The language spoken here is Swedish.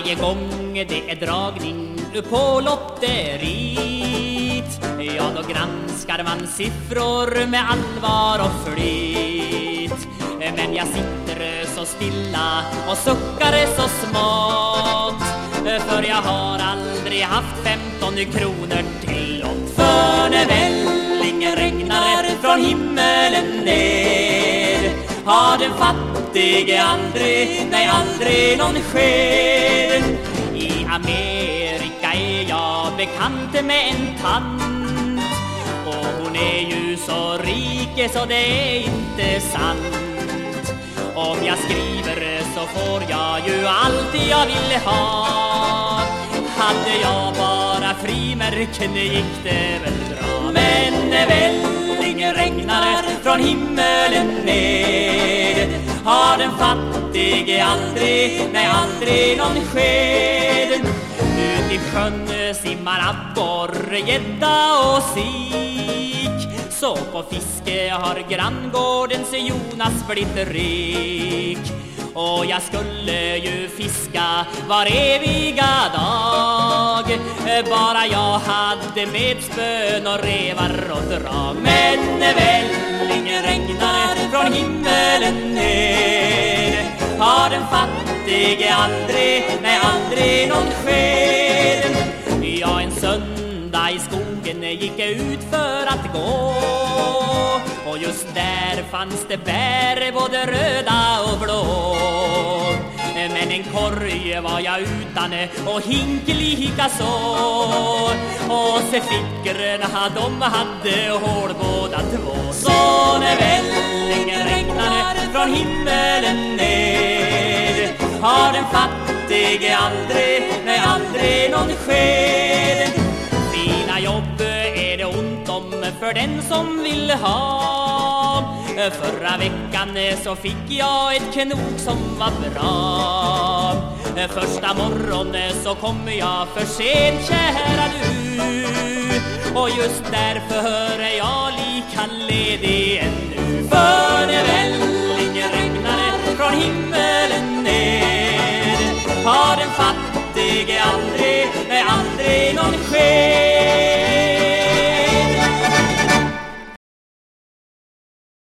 Varje gång det är dragning på lotteriet, ja då granskar man siffror med allvar och flit. Men jag sitter så stilla och suckar så smått, för jag har aldrig haft 15 kronor till lott. För när vällingen regnar från himmelen ner, har den fattige aldrig, nej aldrig någon sked. I Amerika är jag bekant med en tant, och hon är ju så rik så det är inte sant. Om jag skriver så får jag ju allt jag vill ha. Hade jag bara frimärken gick det väl bra. Men när vällingen regnar från himmelen ner, har den fattige aldrig, nej aldrig någon sked. Ut i sjön simmar abborre, gädda och sik, så på fiske har granngårdens Jonas blivit rik. Och jag skulle ju fiska var eviga dag, bara jag hade med spön och revar och drag. Men när vällingen regnar från himmelen ner, har den fattige aldrig, nej aldrig någon sked. Ja, en söndag i skogen gick jag ut för att gå, och just där fanns det bär både röda och blå. Men en korg var jag utan och hink lika så, och se fickorna de hade hål båda två. Så när vällingen regnar från himmelen ner, har den fattige aldrig, nej aldrig någon sked. Fina jobb är det ont om för den som vill ha. Förra veckan så fick jag ett knok som var bra. Första morgonen så kommer jag för sent, kära du, och just därför är jag lika ledig ännu. För när vällingen regnar från himmelen ner, har den fattige aldrig